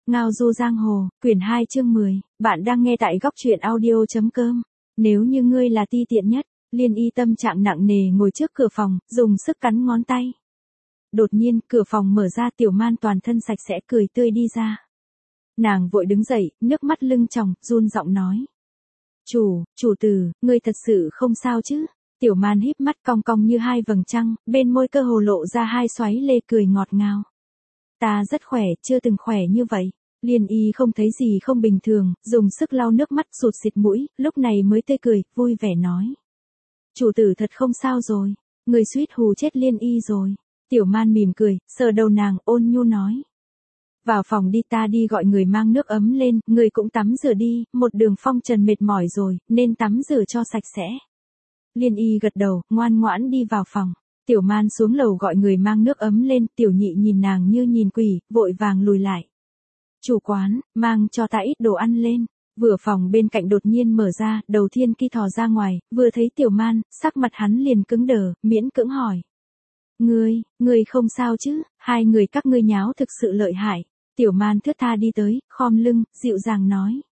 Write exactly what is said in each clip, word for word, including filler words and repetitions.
Ngao du giang hồ, quyển hai chương mười, bạn đang nghe tại góc truyện audio.com. Nếu như ngươi là ti tiện nhất, Liên Y tâm trạng nặng nề ngồi trước cửa phòng, dùng sức cắn ngón tay. Đột nhiên, cửa phòng mở ra, Tiểu Man toàn thân sạch sẽ cười tươi đi ra. Nàng vội đứng dậy, nước mắt lưng tròng, run giọng nói. Chủ, chủ tử, ngươi thật sự không sao chứ? Tiểu Man híp mắt cong cong như hai vầng trăng, bên môi cơ hồ lộ ra hai xoáy lê cười ngọt ngào. Ta rất khỏe, chưa từng khỏe như vậy. Liên Y không thấy gì không bình thường, dùng sức lau nước mắt sụt xịt mũi, lúc này mới tươi cười, vui vẻ nói. Chủ tử thật không sao rồi, người suýt hù chết Liên Y rồi. Tiểu Man mỉm cười, sờ đầu nàng, ôn nhu nói. Vào phòng đi, ta đi gọi người mang nước ấm lên, người cũng tắm rửa đi, một đường phong trần mệt mỏi rồi, nên tắm rửa cho sạch sẽ. Liên Y gật đầu, ngoan ngoãn đi vào phòng. Tiểu Man xuống lầu gọi người mang nước ấm lên, Tiểu Nhị nhìn nàng như nhìn quỷ, vội vàng lùi lại. Chủ quán, mang cho ta ít đồ ăn lên. Vừa phòng bên cạnh đột nhiên mở ra, đầu Thiên Ki thò ra ngoài, vừa thấy Tiểu Man, sắc mặt hắn liền cứng đờ, miễn cưỡng hỏi. Ngươi, ngươi không sao chứ, hai người các ngươi nháo thực sự lợi hại. Tiểu Man thướt tha đi tới, khom lưng, dịu dàng nói.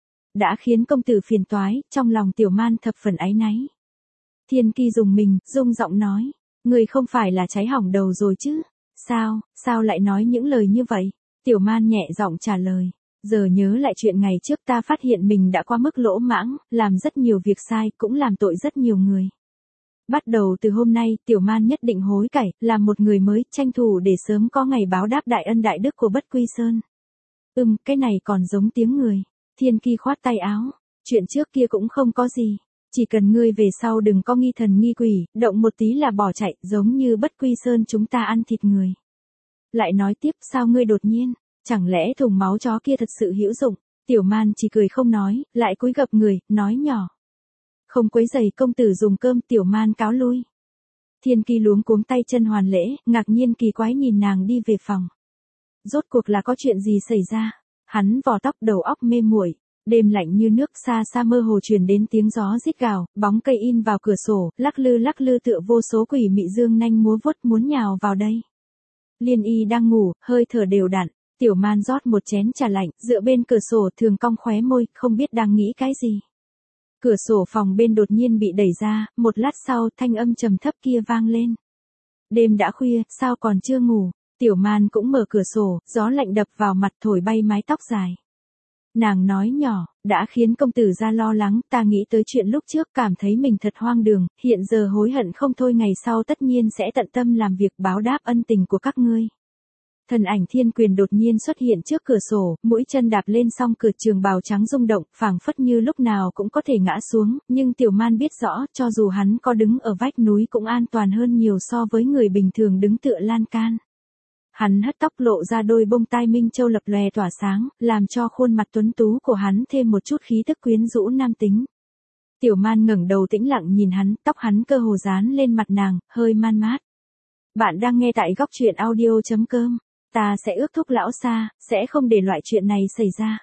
Đã khiến công tử phiền toái, trong lòng Tiểu Man thập phần áy náy. Thiên Ki dùng mình, rung giọng nói. Ngươi không phải là cháy hỏng đầu rồi chứ? Sao, sao lại nói những lời như vậy? Tiểu Man nhẹ giọng trả lời. Giờ nhớ lại chuyện ngày trước ta phát hiện mình đã quá mức lỗ mãng, làm rất nhiều việc sai, cũng làm tội rất nhiều người. Bắt đầu từ hôm nay, Tiểu Man nhất định hối cải, làm một người mới, tranh thủ để sớm có ngày báo đáp đại ân đại đức của Bất Quy Sơn. Ừm, cái này còn giống tiếng người. Thiên Ki khoát tay áo. Chuyện trước kia cũng không có gì. Chỉ cần ngươi về sau đừng có nghi thần nghi quỷ, động một tí là bỏ chạy, giống như Bất Quy Sơn chúng ta ăn thịt người. Lại nói tiếp, sao ngươi đột nhiên, chẳng lẽ thùng máu chó kia thật sự hữu dụng? Tiểu Man chỉ cười không nói, lại cúi gập người, nói nhỏ. Không quấy rầy công tử dùng cơm, Tiểu Man cáo lui. Thiên Ki luống cuống tay chân hoàn lễ, ngạc nhiên kỳ quái nhìn nàng đi về phòng. Rốt cuộc là có chuyện gì xảy ra? Hắn vò tóc, đầu óc mê muội. Đêm lạnh như nước, xa xa mơ hồ truyền đến tiếng gió rít gào, bóng cây in vào cửa sổ, lắc lư lắc lư tựa vô số quỷ mị dương nanh múa vuốt muốn nhào vào đây. Liên Y đang ngủ, hơi thở đều đặn, Tiểu Man rót một chén trà lạnh, dựa bên cửa sổ thường cong khóe môi, không biết đang nghĩ cái gì. Cửa sổ phòng bên đột nhiên bị đẩy ra, một lát sau thanh âm trầm thấp kia vang lên. Đêm đã khuya, sao còn chưa ngủ? Tiểu Man cũng mở cửa sổ, gió lạnh đập vào mặt thổi bay mái tóc dài. Nàng nói nhỏ, đã khiến công tử ra lo lắng, ta nghĩ tới chuyện lúc trước cảm thấy mình thật hoang đường, hiện giờ hối hận không thôi, ngày sau tất nhiên sẽ tận tâm làm việc báo đáp ân tình của các ngươi. Thần ảnh Thiên Quyền đột nhiên xuất hiện trước cửa sổ, mũi chân đạp lên song cửa, trường bào trắng rung động, phảng phất như lúc nào cũng có thể ngã xuống, nhưng Tiểu Man biết rõ, cho dù hắn có đứng ở vách núi cũng an toàn hơn nhiều so với người bình thường đứng tựa lan can. Hắn hất tóc, lộ ra đôi bông tai minh châu lập lòe tỏa sáng, làm cho khuôn mặt tuấn tú của hắn thêm một chút khí tức quyến rũ nam tính. Tiểu Man ngẩng đầu tĩnh lặng nhìn hắn, tóc hắn cơ hồ dán lên mặt nàng, hơi man mát. Bạn đang nghe tại góc truyện audio.com. Ta sẽ ước thúc lão xa, sẽ không để loại chuyện này xảy ra.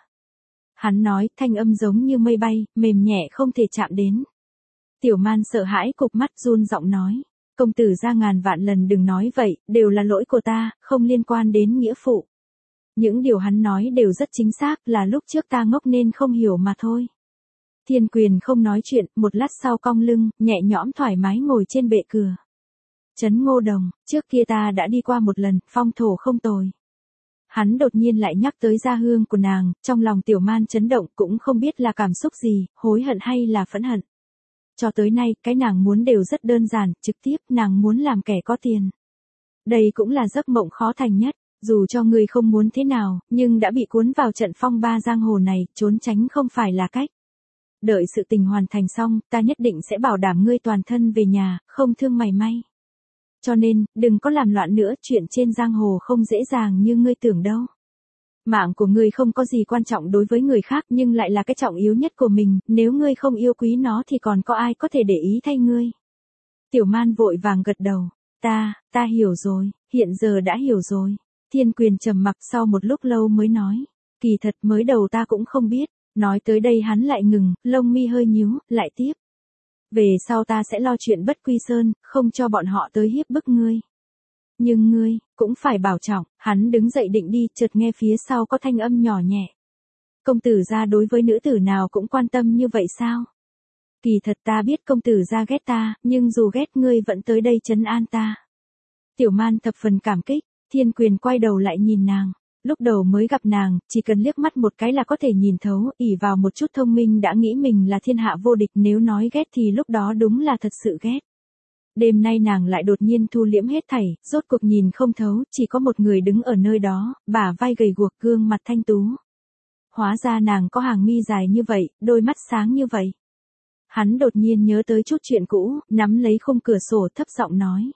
Hắn nói, thanh âm giống như mây bay, mềm nhẹ không thể chạm đến. Tiểu Man sợ hãi cụp mắt, run giọng nói. Công tử ra ngàn vạn lần đừng nói vậy, đều là lỗi của ta, không liên quan đến nghĩa phụ. Những điều hắn nói đều rất chính xác, là lúc trước ta ngốc nên không hiểu mà thôi. Thiên Quyền không nói chuyện, một lát sau cong lưng, nhẹ nhõm thoải mái ngồi trên bệ cửa. Trấn Ngô Đồng, trước kia ta đã đi qua một lần, phong thổ không tồi. Hắn đột nhiên lại nhắc tới gia hương của nàng, trong lòng Tiểu Man chấn động, cũng không biết là cảm xúc gì, hối hận hay là phẫn hận. Cho tới nay, cái nàng muốn đều rất đơn giản, trực tiếp, nàng muốn làm kẻ có tiền. Đây cũng là giấc mộng khó thành nhất, dù cho người không muốn thế nào, nhưng đã bị cuốn vào trận phong ba giang hồ này, trốn tránh không phải là cách. Đợi sự tình hoàn thành xong, ta nhất định sẽ bảo đảm ngươi toàn thân về nhà, không thương mảy may. Cho nên, đừng có làm loạn nữa, chuyện trên giang hồ không dễ dàng như ngươi tưởng đâu. Mạng của ngươi không có gì quan trọng đối với người khác, nhưng lại là cái trọng yếu nhất của mình, nếu ngươi không yêu quý nó thì còn có ai có thể để ý thay ngươi. Tiểu Man vội vàng gật đầu, ta, ta hiểu rồi, hiện giờ đã hiểu rồi. Thiên Quyền trầm mặc sau một lúc lâu mới nói, kỳ thật mới đầu ta cũng không biết, nói tới đây hắn lại ngừng, lông mi hơi nhíu, lại tiếp. Về sau ta sẽ lo chuyện Bất Quy Sơn, không cho bọn họ tới hiếp bức ngươi. Nhưng ngươi, cũng phải bảo trọng, hắn đứng dậy định đi, chợt nghe phía sau có thanh âm nhỏ nhẹ. Công tử gia đối với nữ tử nào cũng quan tâm như vậy sao? Kỳ thật ta biết công tử gia ghét ta, nhưng dù ghét ngươi vẫn tới đây trấn an ta. Tiểu Man thập phần cảm kích, Thiên Quyền quay đầu lại nhìn nàng. Lúc đầu mới gặp nàng, chỉ cần liếc mắt một cái là có thể nhìn thấu, ỷ vào một chút thông minh đã nghĩ mình là thiên hạ vô địch, nếu nói ghét thì lúc đó đúng là thật sự ghét. Đêm nay nàng lại đột nhiên thu liễm hết thảy, rốt cuộc nhìn không thấu, chỉ có một người đứng ở nơi đó, bả vai gầy guộc, gương mặt thanh tú. Hóa ra nàng có hàng mi dài như vậy, đôi mắt sáng như vậy. Hắn đột nhiên nhớ tới chút chuyện cũ, nắm lấy khung cửa sổ thấp giọng nói.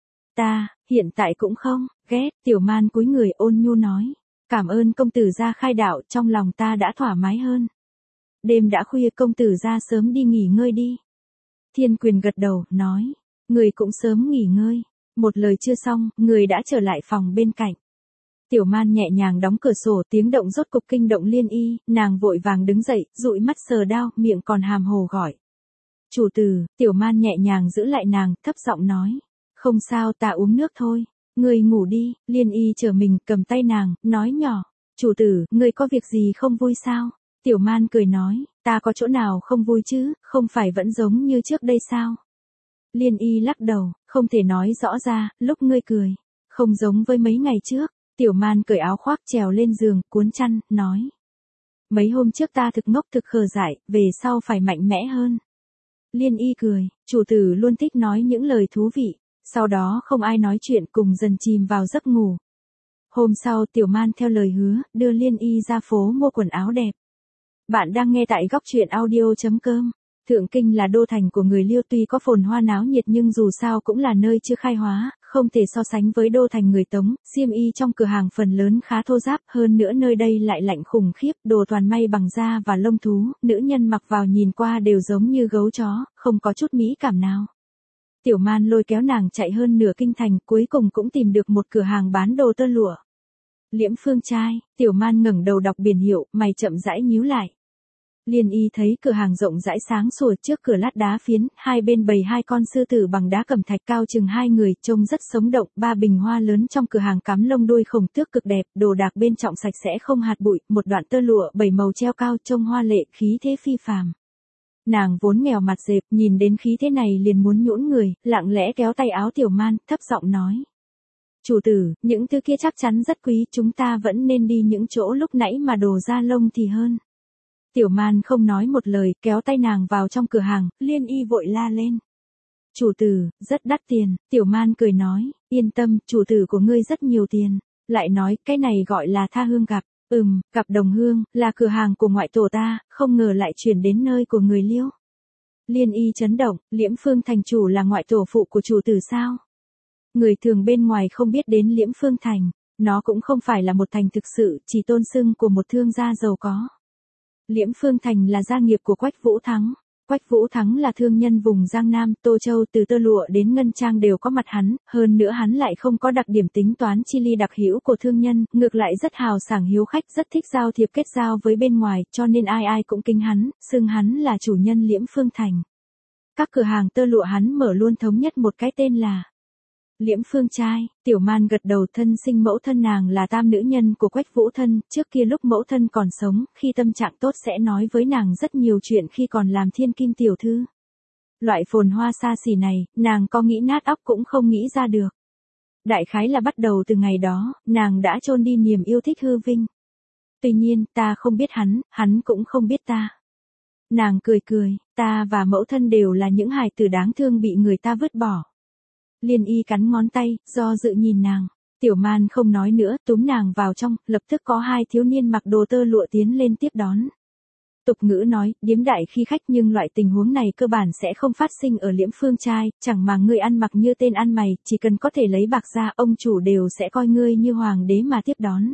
Ta, hiện tại cũng không, ghét, Tiểu Man cúi người ôn nhu nói. Cảm ơn công tử gia khai đạo, trong lòng ta đã thoải mái hơn. Đêm đã khuya, công tử gia sớm đi nghỉ ngơi đi. Thiên Quyền gật đầu, nói. Người cũng sớm nghỉ ngơi. Một lời chưa xong, người đã trở lại phòng bên cạnh. Tiểu Man nhẹ nhàng đóng cửa sổ, tiếng động rốt cục kinh động Liên Y, nàng vội vàng đứng dậy, dụi mắt sờ đao, miệng còn hàm hồ gọi. Chủ tử, Tiểu Man nhẹ nhàng giữ lại nàng, thấp giọng nói. Không sao, ta uống nước thôi. Ngươi ngủ đi. Liên Y chờ mình, cầm tay nàng, nói nhỏ. Chủ tử, ngươi có việc gì không vui sao? Tiểu Man cười nói, ta có chỗ nào không vui chứ, không phải vẫn giống như trước đây sao? Liên Y lắc đầu, không thể nói rõ ra, lúc ngươi cười. Không giống với mấy ngày trước. Tiểu Man cởi áo khoác trèo lên giường, cuốn chăn, nói. Mấy hôm trước ta thực ngốc thực khờ dại, về sau phải mạnh mẽ hơn. Liên Y cười, chủ tử luôn thích nói những lời thú vị. Sau đó không ai nói chuyện, cùng dần chìm vào giấc ngủ. Hôm sau Tiểu Man theo lời hứa, đưa Liên Y ra phố mua quần áo đẹp. Bạn đang nghe tại góc truyện audio chấm com. Thượng Kinh là đô thành của người Liêu, tuy có phồn hoa náo nhiệt nhưng dù sao cũng là nơi chưa khai hóa, không thể so sánh với đô thành người Tống. Xiêm y trong cửa hàng phần lớn khá thô ráp, hơn nữa nơi đây lại lạnh khủng khiếp, đồ toàn may bằng da và lông thú, nữ nhân mặc vào nhìn qua đều giống như gấu chó, không có chút mỹ cảm nào. Tiểu Man lôi kéo nàng chạy hơn nửa kinh thành, cuối cùng cũng tìm được một cửa hàng bán đồ tơ lụa. Liễm Phương Trai. Tiểu Man ngẩng đầu đọc biển hiệu, mày chậm rãi nhíu lại. Liên Y thấy cửa hàng rộng rãi sáng sủa, trước cửa lát đá phiến, hai bên bày hai con sư tử bằng đá cẩm thạch cao chừng hai người, trông rất sống động, ba bình hoa lớn trong cửa hàng cắm lông đuôi khổng tước cực đẹp, đồ đạc bên trong sạch sẽ không hạt bụi, một đoạn tơ lụa bảy màu treo cao trông hoa lệ, khí thế phi phàm. Nàng vốn nghèo mặt dẹp, nhìn đến khí thế này liền muốn nhũn người, lặng lẽ kéo tay áo Tiểu Man, thấp giọng nói. Chủ tử, những thứ kia chắc chắn rất quý, chúng ta vẫn nên đi những chỗ lúc nãy mà đồ da lông thì hơn. Tiểu Man không nói một lời, kéo tay nàng vào trong cửa hàng, Liên Y vội la lên. Chủ tử, rất đắt tiền, Tiểu Man cười nói, yên tâm, chủ tử của ngươi rất nhiều tiền. Lại nói, cái này gọi là tha hương gặp. Ừm, gặp đồng hương, là cửa hàng của ngoại tổ ta, không ngờ lại chuyển đến nơi của người Liêu. Liên Y chấn động, Liễm Phương thành chủ là ngoại tổ phụ của chủ tử sao? Người thường bên ngoài không biết đến Liễm Phương thành, nó cũng không phải là một thành thực sự, chỉ tôn xưng của một thương gia giàu có. Liễm Phương thành là gia nghiệp của Quách Vũ Thắng. Quách Vũ Thắng là thương nhân vùng Giang Nam, Tô Châu, từ tơ lụa đến ngân trang đều có mặt hắn, hơn nữa hắn lại không có đặc điểm tính toán chi ly đặc hữu của thương nhân, ngược lại rất hào sảng hiếu khách, rất thích giao thiệp kết giao với bên ngoài, cho nên ai ai cũng kính hắn, xưng hắn là chủ nhân Liễm Phương thành. Các cửa hàng tơ lụa hắn mở luôn thống nhất một cái tên là Liễm Phương Trai. Tiểu Man gật đầu, thân sinh mẫu thân nàng là tam nữ nhân của Quách Vũ thân, trước kia lúc mẫu thân còn sống, khi tâm trạng tốt sẽ nói với nàng rất nhiều chuyện khi còn làm thiên kim tiểu thư. Loại phồn hoa xa xỉ này, nàng có nghĩ nát óc cũng không nghĩ ra được. Đại khái là bắt đầu từ ngày đó, nàng đã chôn đi niềm yêu thích hư vinh. Tuy nhiên, ta không biết hắn, hắn cũng không biết ta. Nàng cười cười, ta và mẫu thân đều là những hài tử đáng thương bị người ta vứt bỏ. Liên Y cắn ngón tay, do dự nhìn nàng. Tiểu Man không nói nữa, túm nàng vào trong, lập tức có hai thiếu niên mặc đồ tơ lụa tiến lên tiếp đón. Tục ngữ nói, điếm đại khi khách, nhưng loại tình huống này cơ bản sẽ không phát sinh ở Liễm Phương Trai, chẳng mà ngươi ăn mặc như tên ăn mày, chỉ cần có thể lấy bạc ra, ông chủ đều sẽ coi ngươi như hoàng đế mà tiếp đón.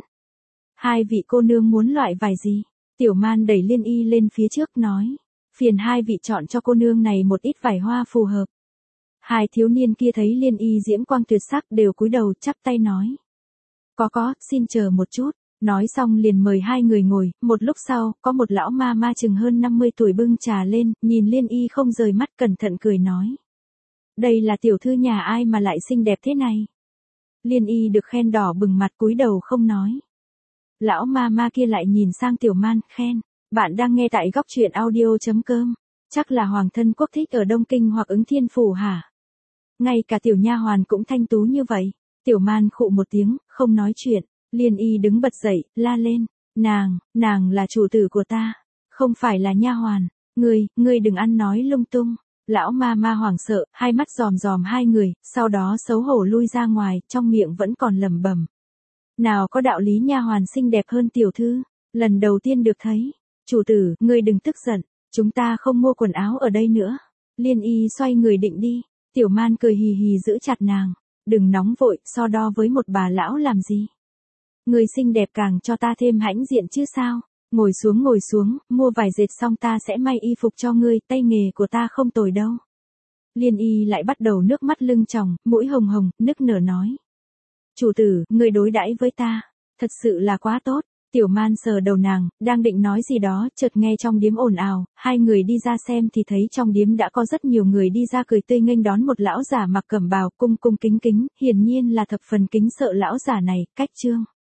Hai vị cô nương muốn loại vải gì? Tiểu Man đẩy Liên Y lên phía trước nói. Phiền hai vị chọn cho cô nương này một ít vải hoa phù hợp. Hai thiếu niên kia thấy Liên Y diễm quang tuyệt sắc đều cúi đầu chắp tay nói. Có có, xin chờ một chút. Nói xong liền mời hai người ngồi, một lúc sau, có một lão ma ma chừng hơn năm mươi tuổi bưng trà lên, nhìn Liên Y không rời mắt, cẩn thận cười nói. Đây là tiểu thư nhà ai mà lại xinh đẹp thế này? Liên Y được khen đỏ bừng mặt cúi đầu không nói. Lão ma ma kia lại nhìn sang Tiểu Man, khen, bạn đang nghe tại góc truyện audio.com. Chắc là hoàng thân quốc thích ở Đông Kinh hoặc Ứng Thiên Phủ hả? Ngay cả tiểu nha hoàn cũng thanh tú như vậy. Tiểu Man khụ một tiếng, không nói chuyện. Liên Y đứng bật dậy, la lên, nàng, nàng là chủ tử của ta, không phải là nha hoàn. Ngươi, ngươi đừng ăn nói lung tung. Lão ma ma hoảng sợ, hai mắt dòm dòm hai người, sau đó xấu hổ lui ra ngoài, trong miệng vẫn còn lẩm bẩm. Nào có đạo lý nha hoàn xinh đẹp hơn tiểu thư, lần đầu tiên được thấy. Chủ tử, ngươi đừng tức giận, chúng ta không mua quần áo ở đây nữa. Liên Y xoay người định đi, Tiểu Man cười hì hì giữ chặt nàng, đừng nóng vội, so đo với một bà lão làm gì. Ngươi xinh đẹp càng cho ta thêm hãnh diện chứ sao. Ngồi xuống ngồi xuống, mua vải dệt xong ta sẽ may y phục cho ngươi, tay nghề của ta không tồi đâu. Liên Y lại bắt đầu nước mắt lưng tròng, mũi hồng hồng, nức nở nói. Chủ tử, ngươi đối đãi với ta, thật sự là quá tốt. Tiểu Man sờ đầu nàng, đang định nói gì đó, chợt nghe trong điếm ồn ào, hai người đi ra xem thì thấy trong điếm đã có rất nhiều người đi ra cười tươi nghênh đón một lão giả mặc cẩm bào cung cung kính kính, hiển nhiên là thập phần kính sợ lão giả này, cách trương.